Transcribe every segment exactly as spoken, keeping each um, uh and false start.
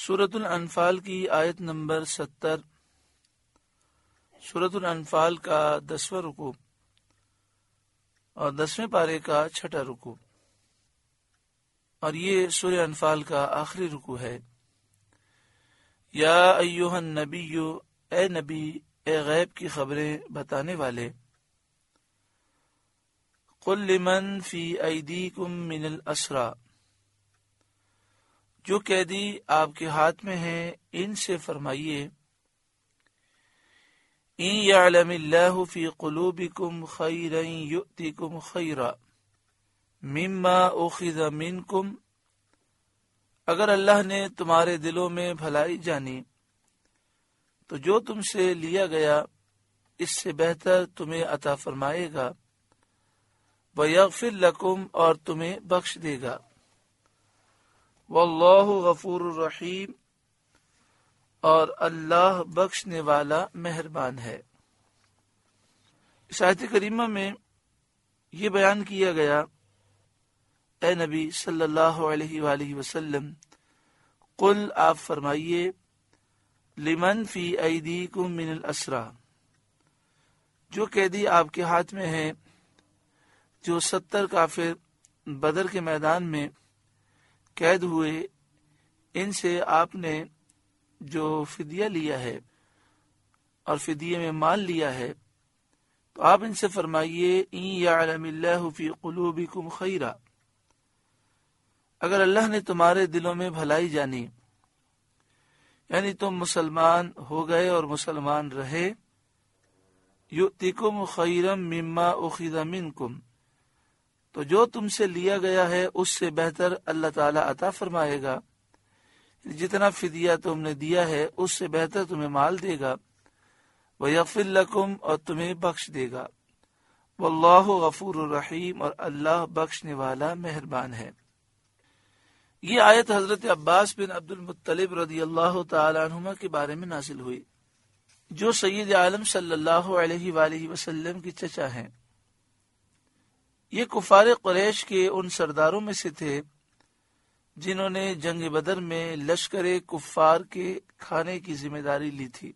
سورۃ الانفال کی آیت نمبر ستر، سورۃ الانفال کا دسواں رکوع اور دسویں پارے کا چھٹا رکوع، اور یہ سورہ انفال کا آخری رکوع ہے۔ یا ایھا النبی، اے نبی، اے غیب کی خبریں بتانے والے، قل لمن فی ایدیکم من الاسری، جو قیدی آپ کے ہاتھ میں ہیں ان سے فرمائیے، ان یعلم اللہ فی قلوبکم خیرا یؤتکم خیرا مما اخذ منکم، اگر اللہ نے تمہارے دلوں میں بھلائی جانی تو جو تم سے لیا گیا اس سے بہتر تمہیں عطا فرمائے گا، وَيَغْفِرْ لَكُمْ، اور تمہیں بخش دے گا، واللہ غفور الرحیم، اور اللہ بخشنے والا مہربان ہے۔ اس آیت کریمہ میں یہ بیان کیا گیا، اے نبی صلی اللہ علیہ وآلہ وسلم، قل، آپ فرمائیے، لمن فی ایدیکم من الاسری، جو قیدی آپ کے ہاتھ میں ہیں، جو ستر کافر بدر کے میدان میں قید ہوئے، ان سے آپ نے جو فدیہ لیا ہے اور فدیے میں مال لیا ہے، تو آپ ان سے فرمائیے، ان یعلم اللہ فی قلوبکم خیرا، اگر اللہ نے تمہارے دلوں میں بھلائی جانی، یعنی تم مسلمان ہو گئے اور مسلمان رہے، یؤتکم خیرا مما اخذ منکم، تو جو تم سے لیا گیا ہے اس سے بہتر اللہ تعالیٰ عطا فرمائے گا، جتنا فدیہ تم نے دیا ہے اس سے بہتر تمہیں مال دے گا، وَيَغْفِرْ لَكُمْ، اور تمہیں بخش دے گا، واللہ غفور الرحیم، اور اللہ بخشنے والا مہربان ہے۔ یہ آیت حضرت عباس بن عبد المطلب رضی اللہ تعالی عنہما کے بارے میں نازل ہوئی، جو سید عالم صلی اللہ علیہ وآلہ وسلم کی چچا ہیں۔ یہ کفار قریش کے ان سرداروں میں سے تھے جنہوں نے جنگ بدر میں لشکر کفار کے کھانے کی ذمہ داری لی تھی۔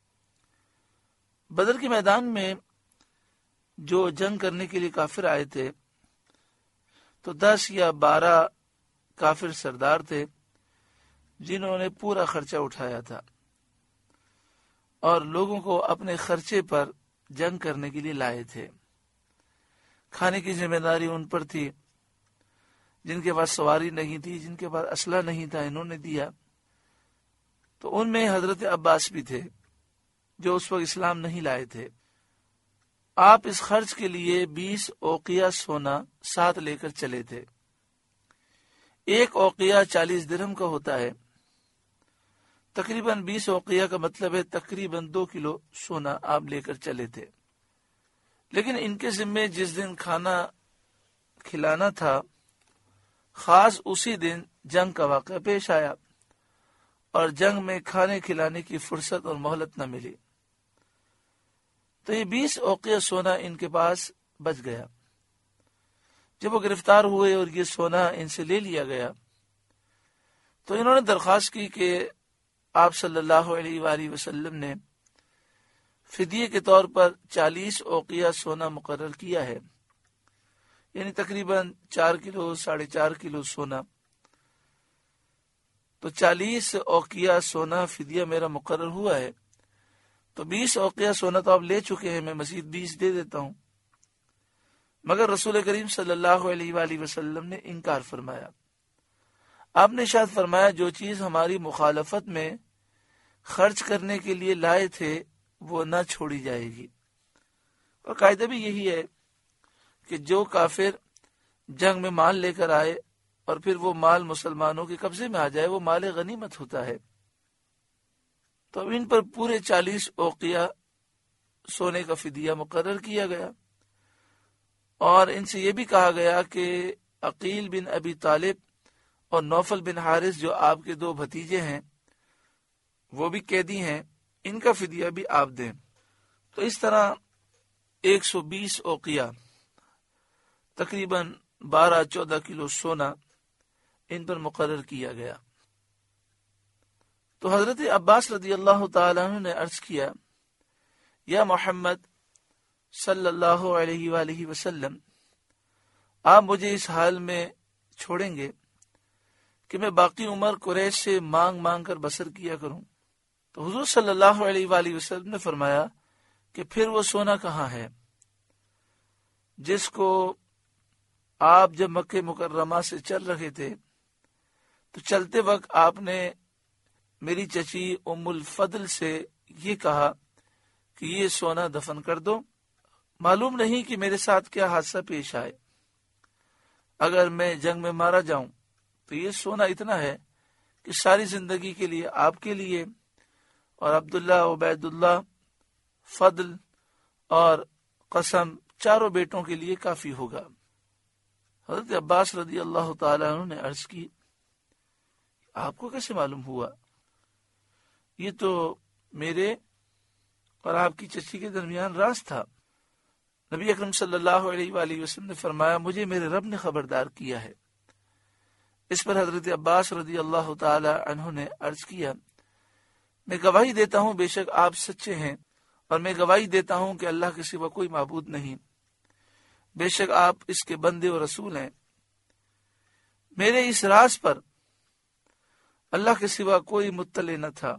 بدر کے میدان میں جو جنگ کرنے کے لیے کافر آئے تھے تو دس یا بارہ کافر سردار تھے جنہوں نے پورا خرچہ اٹھایا تھا اور لوگوں کو اپنے خرچے پر جنگ کرنے کے لیے لائے تھے۔ کھانے کی ذمہ داری ان پر تھی، جن کے پاس سواری نہیں تھی، جن کے پاس اسلحہ نہیں تھا، انہوں نے دیا۔ تو ان میں حضرت عباس بھی تھے جو اس وقت اسلام نہیں لائے تھے۔ آپ اس خرچ کے لیے بیس اوقیہ سونا ساتھ لے کر چلے تھے۔ ایک اوقیہ چالیس درہم کا ہوتا ہے، تقریباً بیس اوقیہ کا مطلب ہے تقریباً دو کلو سونا آپ لے کر چلے تھے۔ لیکن ان کے ذمے جس دن کھانا کھلانا تھا، خاص اسی دن جنگ کا واقعہ پیش آیا اور جنگ میں کھانے کھلانے کی فرصت اور مہلت نہ ملی، تو یہ بیس اوقیہ سونا ان کے پاس بچ گیا۔ جب وہ گرفتار ہوئے اور یہ سونا ان سے لے لیا گیا تو انہوں نے درخواست کی کہ آپ صلی اللہ علیہ وآلہ وسلم نے فدیے کے طور پر چالیس اوقیہ سونا مقرر کیا ہے، یعنی تقریباً چار کلو ساڑھے چار کلو سونا، تو چالیس اوقیہ سونا فدیہ میرا مقرر ہوا ہے، تو بیس اوقیہ سونا تو آپ لے چکے ہیں، میں مزید بیس دے دیتا ہوں۔ مگر رسول کریم صلی اللہ علیہ وآلہ وسلم نے انکار فرمایا۔ آپ نے ارشاد فرمایا، جو چیز ہماری مخالفت میں خرچ کرنے کے لیے لائے تھے وہ نہ چھوڑی جائے گی۔ اور قاعدہ بھی یہی ہے کہ جو کافر جنگ میں مال لے کر آئے اور پھر وہ مال مسلمانوں کے قبضے میں آ جائے، وہ مال غنیمت ہوتا ہے۔ تو اب ان پر پورے چالیس اوقیہ سونے کا فدیہ مقرر کیا گیا، اور ان سے یہ بھی کہا گیا کہ عقیل بن ابی طالب اور نوفل بن حارث جو آپ کے دو بھتیجے ہیں وہ بھی قیدی ہیں، ان کا فدیہ بھی آپ دیں۔ تو اس طرح ایک سو بیس اوقیہ تقریباً بارہ چودہ کلو سونا ان پر مقرر کیا گیا۔ تو حضرت عباس رضی اللہ تعالیٰ عنہ نے عرض کیا یا محمد صلی اللہ علیہ وآلہ وسلم، آپ مجھے اس حال میں چھوڑیں گے کہ میں باقی عمر قریش سے مانگ مانگ کر بسر کیا کروں؟ تو حضور صلی اللہ علیہ وآلہ وسلم نے فرمایا کہ پھر وہ سونا کہاں ہے جس کو آپ جب مکہ مکرمہ سے چل رہے تھے تو چلتے وقت آپ نے میری چچی ام الفضل سے یہ کہا کہ یہ سونا دفن کر دو، معلوم نہیں کہ میرے ساتھ کیا حادثہ پیش آئے، اگر میں جنگ میں مارا جاؤں تو یہ سونا اتنا ہے کہ ساری زندگی کے لیے آپ کے لیے اور عبداللہ، عبید اللہ، فضل اور قسم چاروں بیٹوں کے لیے کافی ہوگا۔ حضرت عباس رضی اللہ تعالیٰ عنہ نے عرض کی آپ کو کیسے معلوم ہوا؟ یہ تو میرے اور آپ کی چچی کے درمیان راز تھا۔ نبی اکرم صلی اللہ علیہ وآلہ وسلم نے فرمایا مجھے میرے رب نے خبردار کیا ہے۔ اس پر حضرت عباس رضی اللہ تعالی عنہ نے عرض کیا میں گواہی دیتا ہوں بے شک آپ سچے ہیں، اور میں گواہی دیتا ہوں کہ اللہ کے سوا کوئی معبود نہیں، بے شک آپ اس کے بندے و رسول ہیں۔ میرے اس راز پر اللہ کے سوا کوئی مطلع نہ تھا۔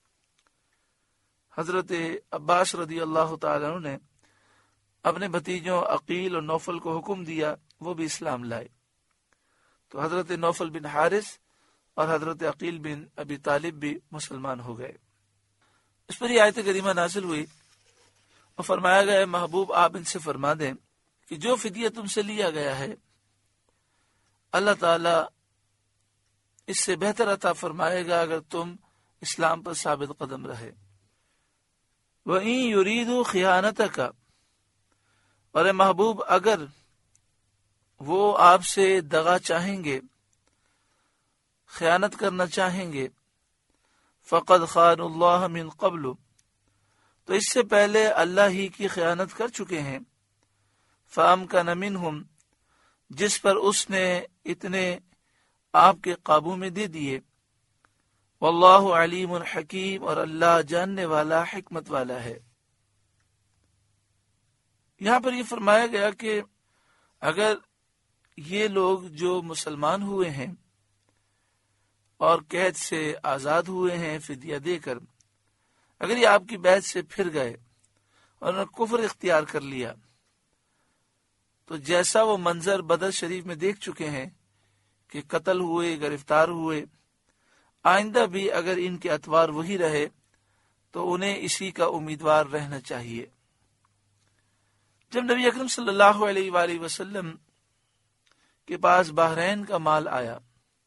حضرت عباس رضی اللہ تعالیٰ عنہ نے اپنے بھتیجوں عقیل اور نوفل کو حکم دیا وہ بھی اسلام لائے، تو حضرت نوفل بن حارث اور حضرت عقیل بن ابی طالب بھی مسلمان ہو گئے۔ اس پر یہ آیت کریمہ نازل ہوئی اور فرمایا گیا محبوب آپ ان سے فرما دیں کہ جو فدیہ تم سے لیا گیا ہے اللہ تعالی اس سے بہتر عطا فرمائے گا اگر تم اسلام پر ثابت قدم رہے۔ وَإِن يُرِيدُوا خِيَانَتَكَ، اور اے محبوب اگر وہ آپ سے دغا چاہیں گے، خیانت کرنا چاہیں گے، فَقَدْ خَانُوا اللَّهَ مِن قَبْلُ، تو اس سے پہلے اللہ ہی کی خیانت کر چکے ہیں، فَأَمْكَنَ مِنْهُمْ، جس پر اس نے اتنے آپ کے قابو میں دے دیے، واللہ علیم حکیم، اور اللہ جاننے والا حکمت والا ہے۔ یہاں پر یہ فرمایا گیا کہ اگر یہ لوگ جو مسلمان ہوئے ہیں اور قید سے آزاد ہوئے ہیں فدیہ دے کر، اگر یہ آپ کی بیعت سے پھر گئے اور انہوں نے کفر اختیار کر لیا، تو جیسا وہ منظر بدر شریف میں دیکھ چکے ہیں کہ قتل ہوئے، گرفتار ہوئے، آئندہ بھی اگر ان کے اتوار وہی رہے تو انہیں اسی کا امیدوار رہنا چاہیے۔ جب نبی اکرم صلی اللہ علیہ وآلہ وسلم کے پاس بحرین کا مال آیا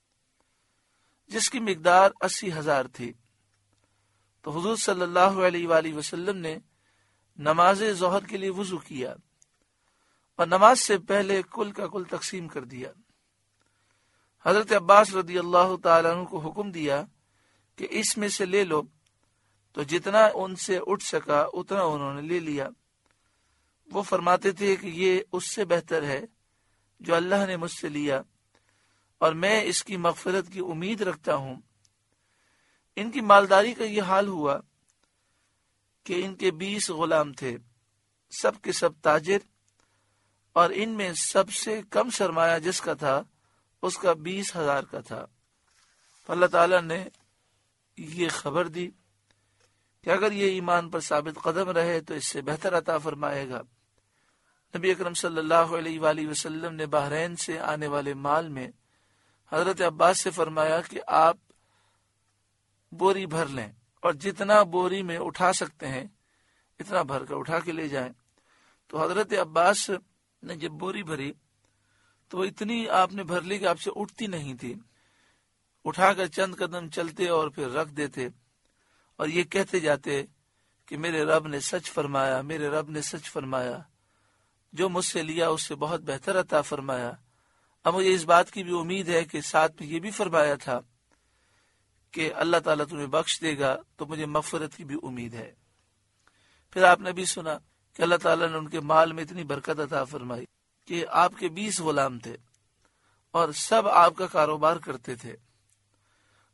جس کی مقدار اسی ہزار تھی، تو حضور صلی اللہ علیہ وآلہ وسلم نے نماز ظہر کے لیے وضو کیا اور نماز سے پہلے کل کا کل تقسیم کر دیا۔ حضرت عباس رضی اللہ تعالیٰ عنہ کو حکم دیا کہ اس میں سے لے لو، تو جتنا ان سے اٹھ سکا اتنا انہوں نے لے لیا۔ وہ فرماتے تھے کہ یہ اس سے بہتر ہے جو اللہ نے مجھ سے لیا، اور میں اس کی مغفرت کی امید رکھتا ہوں۔ ان کی مالداری کا یہ حال ہوا کہ ان کے بیس غلام تھے، سب کے سب تاجر، اور ان میں سب سے کم سرمایہ جس کا تھا اس کا بیس ہزار کا تھا۔ اللہ تعالیٰ نے یہ خبر دی کہ اگر یہ ایمان پر ثابت قدم رہے تو اس سے بہتر عطا فرمائے گا۔ نبی اکرم صلی اللہ علیہ وآلہ وسلم نے بحرین سے آنے والے مال میں حضرت عباس سے فرمایا کہ آپ بوری بھر لیں اور جتنا بوری میں اٹھا سکتے ہیں اتنا بھر کر اٹھا کے لے جائیں۔ تو حضرت عباس نے جب بوری بھری تو اتنی آپ نے بھر لی کہ آپ سے اٹھتی نہیں تھی، اٹھا کر چند قدم چلتے اور پھر رکھ دیتے اور یہ کہتے جاتے کہ میرے رب نے سچ فرمایا، میرے رب نے سچ فرمایا، جو مجھ سے لیا اس سے بہت بہتر عطا فرمایا۔ اب مجھے اس بات کی بھی امید ہے کہ ساتھ میں یہ بھی فرمایا تھا کہ اللہ تعالیٰ تمہیں بخش دے گا، تو مجھے مغفرت کی بھی امید ہے۔ پھر آپ نے بھی سنا کہ اللہ تعالیٰ نے ان کے مال میں اتنی برکت عطا فرمائی کہ آپ کے بیس غلام تھے اور سب آپ کا کاروبار کرتے تھے،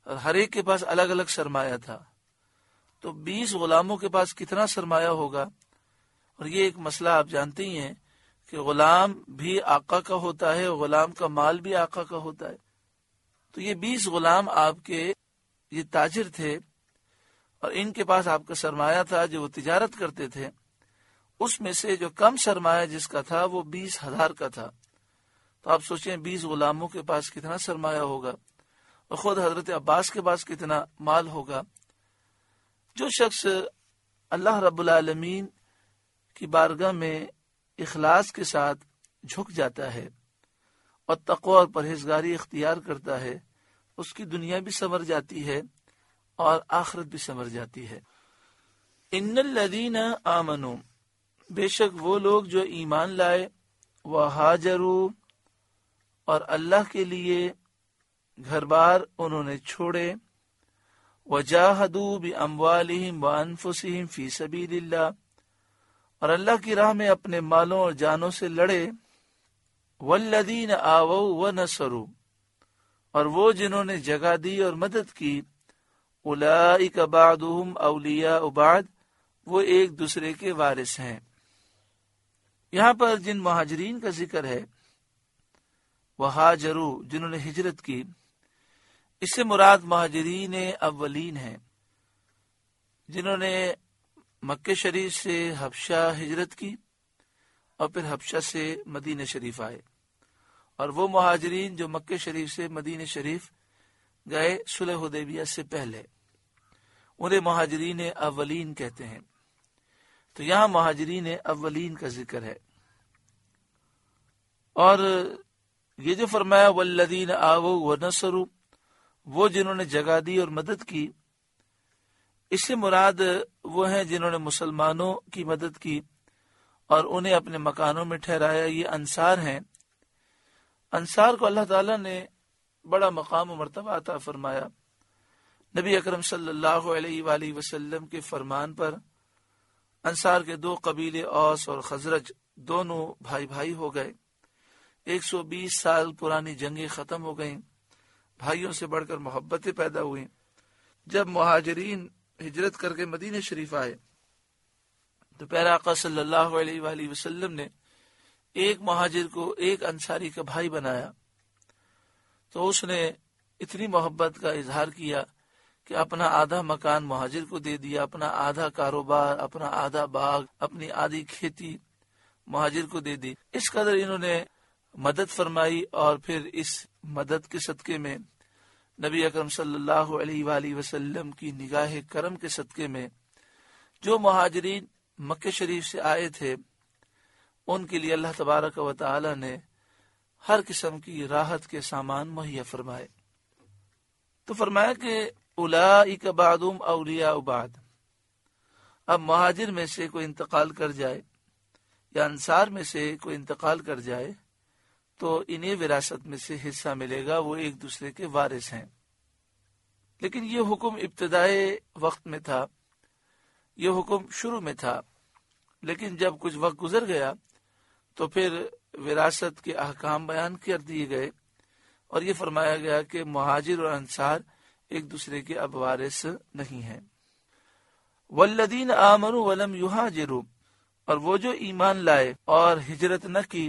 اور ہر ایک کے پاس الگ الگ سرمایہ تھا، تو بیس غلاموں کے پاس کتنا سرمایہ ہوگا؟ اور یہ ایک مسئلہ آپ جانتے ہی ہیں کہ غلام بھی آقا کا ہوتا ہے، غلام کا مال بھی آقا کا ہوتا ہے۔ تو یہ بیس غلام آپ کے یہ تاجر تھے، اور ان کے پاس آپ کا سرمایہ تھا جو وہ تجارت کرتے تھے، اس میں سے جو کم سرمایہ جس کا تھا وہ بیس ہزار کا تھا۔ تو آپ سوچیں بیس غلاموں کے پاس کتنا سرمایہ ہوگا، اور خود حضرت عباس کے پاس کتنا مال ہوگا۔ جو شخص اللہ رب العالمین کی بارگاہ میں اخلاص کے ساتھ جھک جاتا ہے اور تقوی اور پرہیزگاری اختیار کرتا ہے، اس کی دنیا بھی سنور جاتی ہے اور آخرت بھی سنور جاتی ہے۔ ان الذین آمنوا، بے شک وہ لوگ جو ایمان لائے، وہاجروا، اور اللہ کے لیے گھر بار انہوں نے چھوڑے، وجاہدوا باموالہم وانفسہم فی سبیل اللہ، اور اللہ کی راہ میں اپنے مالوں اور جانوں سے لڑے، والذین آووا ونصروا، اور وہ جنہوں نے جگہ دی اور مدد کی، اولئک بعضهم اولیاء بعض، وہ ایک دوسرے کے وارث ہیں۔ یہاں پر جن مہاجرین کا ذکر ہے، وہاجروا، جنہوں نے ہجرت کی، اس سے مراد مہاجرین اولین ہیں، جنہوں نے مکہ شریف سے حبشہ ہجرت کی اور پھر حبشہ سے مدینہ شریف آئے، اور وہ مہاجرین جو مکہ شریف سے مدینہ شریف گئے صلح حدیبیہ سے پہلے، انہیں مہاجرین اولین کہتے ہیں۔ تو یہاں مہاجرین اولین کا ذکر ہے، اور یہ جو فرمایا والذین آووا ونصروا، وہ جنہوں نے جگہ دی اور مدد کی، اس سے مراد وہ ہیں جنہوں نے مسلمانوں کی مدد کی اور انہیں اپنے مکانوں میں ٹھہرایا، یہ انصار ہیں۔ انصار کو اللہ تعالیٰ نے بڑا مقام و مرتبہ عطا فرمایا۔ نبی اکرم صلی اللہ علیہ وآلہ وسلم کے فرمان پر انصار کے دو قبیلے اوس اور خزرج دونوں بھائی بھائی ہو گئے، ایک سو بیس سال پرانی جنگیں ختم ہو گئیں، بھائیوں سے بڑھ کر محبتیں پیدا ہوئیں۔ جب مہاجرین ہجرت کر کے مدینہ شریف آئے تو پیارے آقا صلی اللہ علیہ وآلہ وسلم نے ایک مہاجر کو ایک انصاری کا بھائی بنایا، تو اس نے اتنی محبت کا اظہار کیا کہ اپنا آدھا مکان مہاجر کو دے دیا، اپنا آدھا کاروبار، اپنا آدھا باغ، اپنی آدھی کھیتی مہاجر کو دے دی۔ اس قدر انہوں نے مدد فرمائی، اور پھر اس مدد کے صدقے میں نبی اکرم صلی اللہ علیہ وآلہ وسلم کی نگاہ کرم کے صدقے میں جو مہاجرین مکہ شریف سے آئے تھے، ان کے لیے اللہ تبارک و تعالی نے ہر قسم کی راحت کے سامان مہیا فرمائے۔ تو فرمایا کہ اولئک بعضهم اولیاء بعض، اب مہاجر میں سے کوئی انتقال کر جائے یا انصار میں سے کوئی انتقال کر جائے تو انہیں وراثت میں سے حصہ ملے گا، وہ ایک دوسرے کے وارث ہیں۔ لیکن یہ حکم ابتدائے وقت میں تھا، یہ حکم شروع میں تھا، لیکن جب کچھ وقت گزر گیا تو پھر وراثت کے احکام بیان کر دیے گئے، اور یہ فرمایا گیا کہ مہاجر اور انصار ایک دوسرے کے اب وارث نہیں ہیں۔ والذین آمنوا ولم یہاجروا، اور وہ جو ایمان لائے اور ہجرت نہ کی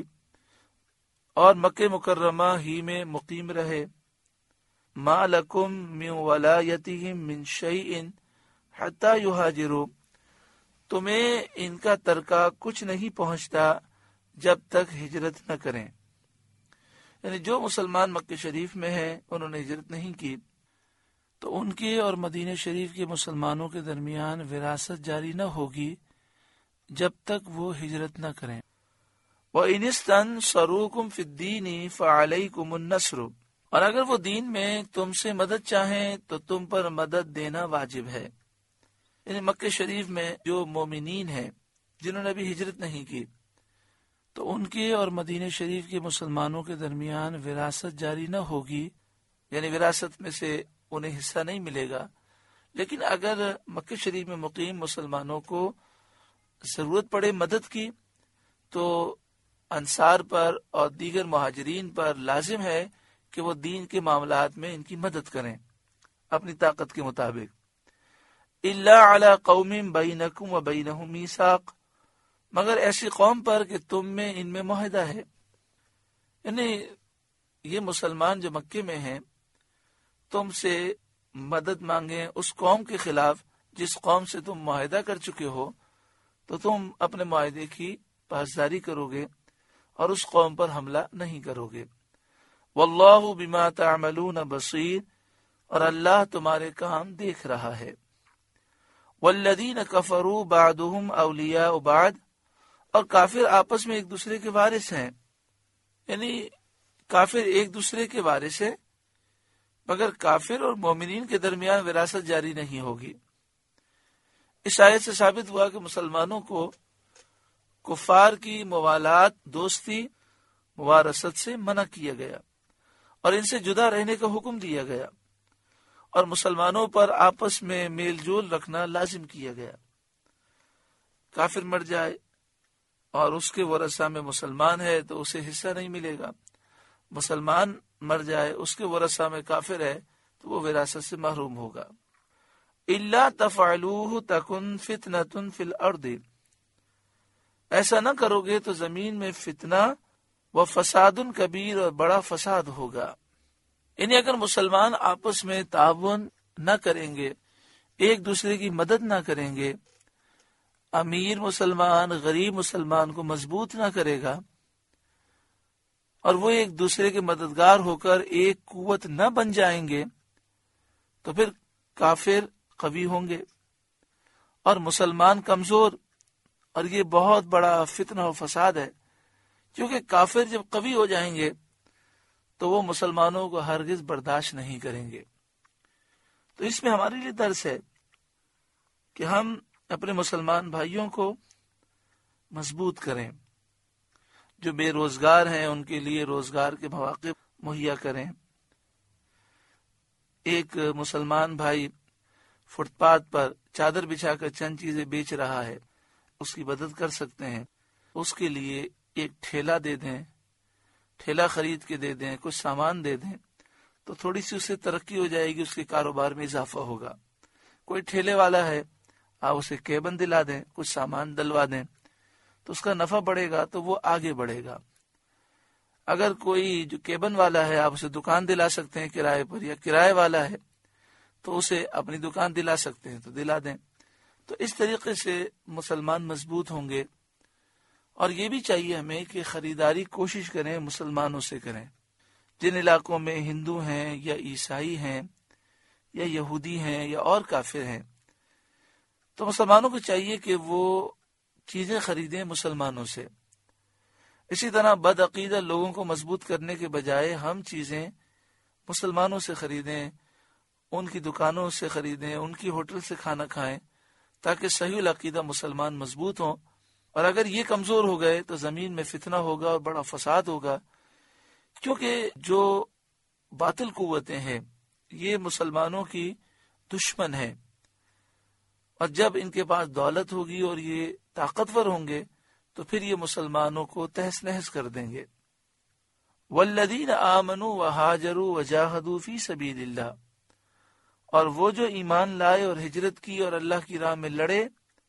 اور مکہ مکرمہ ہی میں مقیم رہے، ما لکم من ولایتہم من شیء حتی یہاجروا، تمہیں ان کا ترکہ کچھ نہیں پہنچتا جب تک ہجرت نہ کریں۔ یعنی جو مسلمان مکہ شریف میں ہیں، انہوں نے ہجرت نہیں کی، تو ان کے اور مدینہ شریف کے مسلمانوں کے درمیان وراثت جاری نہ ہوگی جب تک وہ ہجرت نہ کریں۔ وَإِنِ اسْتَنصَرُوكُمْ فِي الدِّينِ فَعَلَيْكُمُ النَّصْرُ، اور اگر وہ دین میں تم سے مدد چاہیں تو تم پر مدد دینا واجب ہے۔ یعنی مکہ شریف میں جو مومنین ہیں جنہوں نے بھی ہجرت نہیں کی، تو ان کے اور مدینہ شریف کے مسلمانوں کے درمیان وراثت جاری نہ ہوگی، یعنی وراثت میں سے انہیں حصہ نہیں ملے گا۔ لیکن اگر مکہ شریف میں مقیم مسلمانوں کو ضرورت پڑے مدد کی تو انصار پر اور دیگر مہاجرین پر لازم ہے کہ وہ دین کے معاملات میں ان کی مدد کریں۔ اپنی طاقت کے مطابق، الا علی قوم بینکم و بینہم میثاق، مگر ایسی قوم پر کہ تم میں ان میں معاہدہ ہے. یعنی یہ مسلمان جو مکے میں ہیں تم سے مدد مانگیں اس قوم کے خلاف جس قوم سے تم معاہدہ کر چکے ہو، تو تم اپنے معاہدے کی پاسداری کرو گے اور اس قوم پر حملہ نہیں کرو گے. واللہ بما تعملون بصیر، اور اللہ تمہارے کام دیکھ رہا ہے. والذین کفروا بعضهم اولیاء بعض، اور کافر آپس میں ایک دوسرے کے وارث ہیں. یعنی کافر ایک دوسرے کے وارث ہیں، مگر کافر اور مومنین کے درمیان وراثت جاری نہیں ہوگی. اس آیت سے ثابت ہوا کہ مسلمانوں کو کفار کی موالات، دوستی، موارثت سے منع کیا گیا اور ان سے جدا رہنے کا حکم دیا گیا، اور مسلمانوں پر آپس میں میل جول رکھنا لازم کیا گیا. کافر مر جائے اور اس کے ورثہ میں مسلمان ہے تو اسے حصہ نہیں ملے گا، مسلمان مر جائے اس کے ورثہ میں کافر ہے تو وہ وراثت سے محروم ہوگا. الا تفعلوه تکن فتنۃ فی الارض، ایسا نہ کرو گے تو زمین میں فتنہ و فساد کبیر، اور بڑا فساد ہوگا. یعنی اگر مسلمان آپس میں تعاون نہ کریں گے، ایک دوسرے کی مدد نہ کریں گے، امیر مسلمان غریب مسلمان کو مضبوط نہ کرے گا، اور وہ ایک دوسرے کے مددگار ہو کر ایک قوت نہ بن جائیں گے، تو پھر کافر قوی ہوں گے اور مسلمان کمزور. اور یہ بہت بڑا فتنہ و فساد ہے، کیونکہ کافر جب قوی ہو جائیں گے تو وہ مسلمانوں کو ہرگز برداشت نہیں کریں گے. تو اس میں ہمارے لیے درس ہے کہ ہم اپنے مسلمان بھائیوں کو مضبوط کریں، جو بے روزگار ہیں ان کے لیے روزگار کے مواقع مہیا کریں. ایک مسلمان بھائی فٹ پاتھ پر چادر بچھا کر چند چیزیں بیچ رہا ہے، اس کی مدد کر سکتے ہیں. اس کے لیے ایک ٹھیلا دے دیں، ٹھیلا خرید کے دے دیں، کچھ سامان دے دیں، تو تھوڑی سی اسے ترقی ہو جائے گی، اس کے کاروبار میں اضافہ ہوگا. کوئی ٹھیلے والا ہے، آپ اسے کیبن دلا دیں، کچھ سامان دلوا دیں، تو اس کا نفع بڑھے گا تو وہ آگے بڑھے گا. اگر کوئی جو کیبن والا ہے آپ اسے دکان دلا سکتے ہیں کرائے پر، یا کرائے والا ہے تو اسے اپنی دکان دلا سکتے ہیں تو دلا دیں. تو اس طریقے سے مسلمان مضبوط ہوں گے. اور یہ بھی چاہیے ہمیں کہ خریداری کوشش کریں مسلمانوں سے کریں. جن علاقوں میں ہندو ہیں یا عیسائی ہیں یا یہودی ہیں یا اور کافر ہیں، تو مسلمانوں کو چاہیے کہ وہ چیزیں خریدیں مسلمانوں سے. اسی طرح بد عقیدہ لوگوں کو مضبوط کرنے کے بجائے ہم چیزیں مسلمانوں سے خریدیں، ان کی دکانوں سے خریدیں، ان کی ہوٹل سے کھانا کھائیں، تاکہ صحیح العقیدہ مسلمان مضبوط ہوں. اور اگر یہ کمزور ہو گئے تو زمین میں فتنہ ہوگا اور بڑا فساد ہوگا، کیونکہ جو باطل قوتیں ہیں یہ مسلمانوں کی دشمن ہیں، اور جب ان کے پاس دولت ہوگی اور یہ طاقتور ہوں گے تو پھر یہ مسلمانوں کو تہس نہس کر دیں گے. والذین آمنوا وہاجروا وجاہدوا فی سبیل اللہ، اور وہ جو ایمان لائے اور ہجرت کی اور اللہ کی راہ میں لڑے.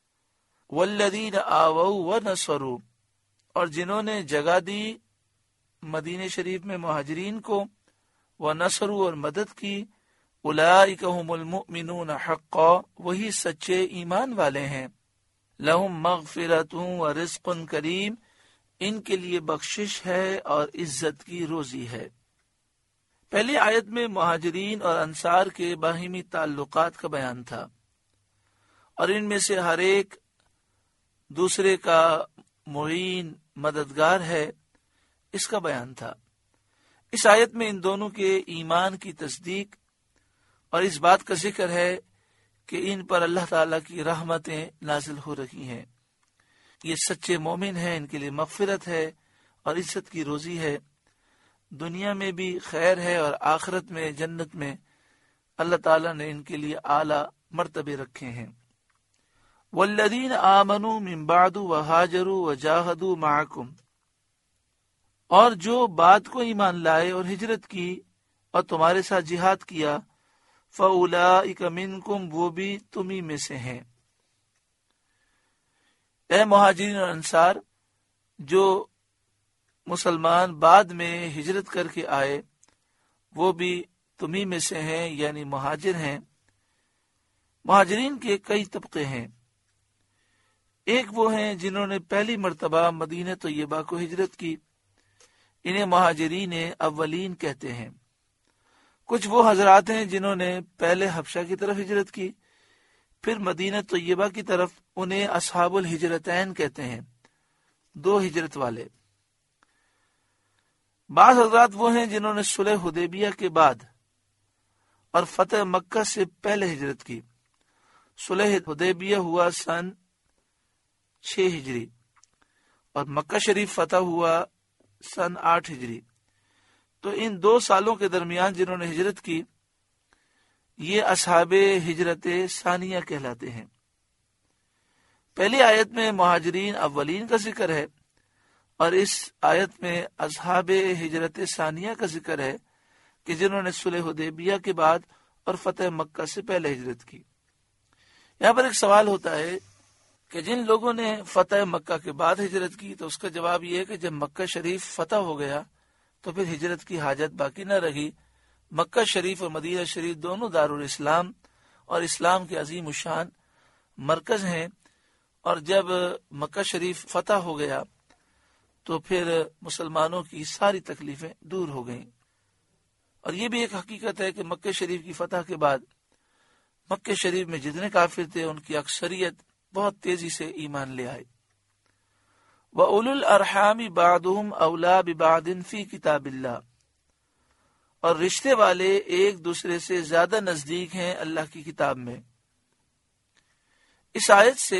والذین آووا ونصروا، اور جنہوں نے جگہ دی مدینہ شریف میں مہاجرین کو، ونصروا اور مدد کی. اولئک هم المؤمنون حقا، وہی سچے ایمان والے ہیں. لہم مغفرۃ ورزق کریم، ان کے لیے بخشش ہے اور عزت کی روزی ہے. پہلی آیت میں مہاجرین اور انصار کے باہمی تعلقات کا بیان تھا، اور ان میں سے ہر ایک دوسرے کا معین مددگار ہے، اس کا بیان تھا. اس آیت میں ان دونوں کے ایمان کی تصدیق اور اس بات کا ذکر ہے کہ ان پر اللہ تعالیٰ کی رحمتیں نازل ہو رہی ہیں. یہ سچے مومن ہیں، ان کے لیے مغفرت ہے اور عزت کی روزی ہے. دنیا میں بھی خیر ہے اور آخرت میں جنت میں اللہ تعالیٰ نے ان کے لیے اعلیٰ مرتبے رکھے ہیں. والذین آمنوا من بعد وہاجروا وجاہدوا معکم، اور جو بعد کو ایمان لائے اور ہجرت کی اور تمہارے ساتھ جہاد کیا. فَأُولَٰئِكَ مِنْكُمْ، وہ بھی تمہیں میں سے ہیں۔ اے مہاجرین اور انصار جو مسلمان بعد میں ہجرت کر کے آئے، وہ بھی تمہیں میں سے ہیں، یعنی مہاجر ہیں۔ مہاجرین کے کئی طبقے ہیں۔ ایک وہ ہیں جنہوں نے پہلی مرتبہ مدینہ طیبہ کو ہجرت کی، انہیں مہاجرین اولین کہتے ہیں۔ کچھ وہ حضرات ہیں جنہوں نے پہلے حبشہ کی طرف ہجرت کی، پھر مدینہ طیبہ کی طرف، انہیں اصحاب الہجرتین کہتے ہیں، دو ہجرت والے۔ بعض حضرات وہ ہیں جنہوں نے صلح حدیبیہ کے بعد اور فتح مکہ سے پہلے ہجرت کی۔ صلح حدیبیہ ہوا سن چھ ہجری اور مکہ شریف فتح ہوا سن آٹھ ہجری۔ تو ان دو سالوں کے درمیان جنہوں نے ہجرت کی، یہ اصحاب ہجرت ثانیہ کہلاتے ہیں۔ پہلی آیت میں مہاجرین اولین کا ذکر ہے اور اس آیت میں اصحاب ہجرت ثانیہ کا ذکر ہے کہ جنہوں نے صلح حدیبیہ کے بعد اور فتح مکہ سے پہلے ہجرت کی۔ یہاں پر ایک سوال ہوتا ہے کہ جن لوگوں نے فتح مکہ کے بعد ہجرت کی، تو اس کا جواب یہ ہے کہ جب مکہ شریف فتح ہو گیا تو پھر ہجرت کی حاجت باقی نہ رہی۔ مکہ شریف اور مدینہ شریف دونوں دارالاسلام اور اسلام کے عظیم الشان مرکز ہیں، اور جب مکہ شریف فتح ہو گیا تو پھر مسلمانوں کی ساری تکلیفیں دور ہو گئیں۔ اور یہ بھی ایک حقیقت ہے کہ مکہ شریف کی فتح کے بعد مکہ شریف میں جتنے کافر تھے ان کی اکثریت بہت تیزی سے ایمان لے آئے۔ وَأُولُو الْأَرْحَامِ بَعْضُهُمْ أَوْلَىٰ بِبَعْضٍ فِي کتاب اللہ، اور رشتے والے ایک دوسرے سے زیادہ نزدیک ہیں اللہ کی کتاب میں۔ اس آیت سے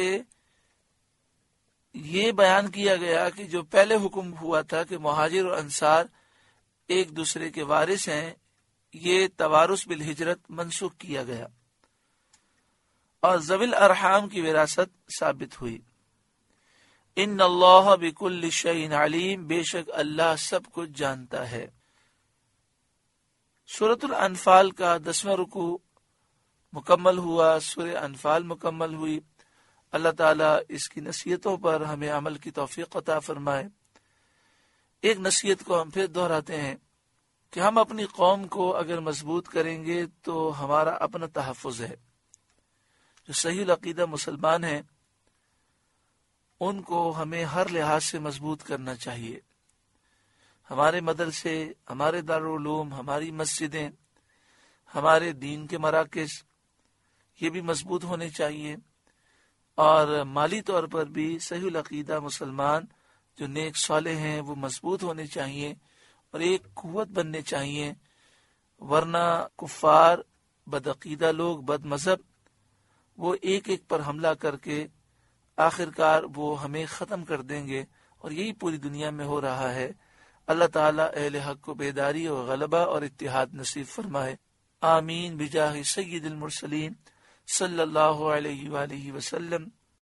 یہ بیان کیا گیا کہ جو پہلے حکم ہوا تھا کہ مہاجر اور انصار ایک دوسرے کے وارث ہیں، یہ توارث بالہجرت منسوخ کیا گیا اور ذوی الارحام کی وراثت ثابت ہوئی۔ ان اللہ بکل شیء علیم، بے شک اللہ سب کچھ جانتا ہے۔ سورۃ الانفال کا دسواں رکوع مکمل ہوا، سورہ انفال مکمل ہوئی۔ اللہ تعالیٰ اس کی نصیحتوں پر ہمیں عمل کی توفیق عطا فرمائے۔ ایک نصیحت کو ہم پھر دہراتے ہیں کہ ہم اپنی قوم کو اگر مضبوط کریں گے تو ہمارا اپنا تحفظ ہے۔ جو صحیح العقیدہ مسلمان ہیں ان کو ہمیں ہر لحاظ سے مضبوط کرنا چاہیے۔ ہمارے مدرسے، ہمارے دارالعلوم، ہماری مسجدیں، ہمارے دین کے مراکز، یہ بھی مضبوط ہونے چاہیے، اور مالی طور پر بھی صحیح العقیدہ مسلمان جو نیک صالح ہیں وہ مضبوط ہونے چاہیے اور ایک قوت بننے چاہیے، ورنہ کفار، بدعقیدہ لوگ، بد مذہب، وہ ایک ایک پر حملہ کر کے آخر کار وہ ہمیں ختم کر دیں گے، اور یہی پوری دنیا میں ہو رہا ہے۔ اللہ تعالیٰ اہل حق کو بیداری اور غلبہ اور اتحاد نصیب فرمائے، آمین بجاہ سید المرسلین صلی اللہ علیہ وآلہ وسلم۔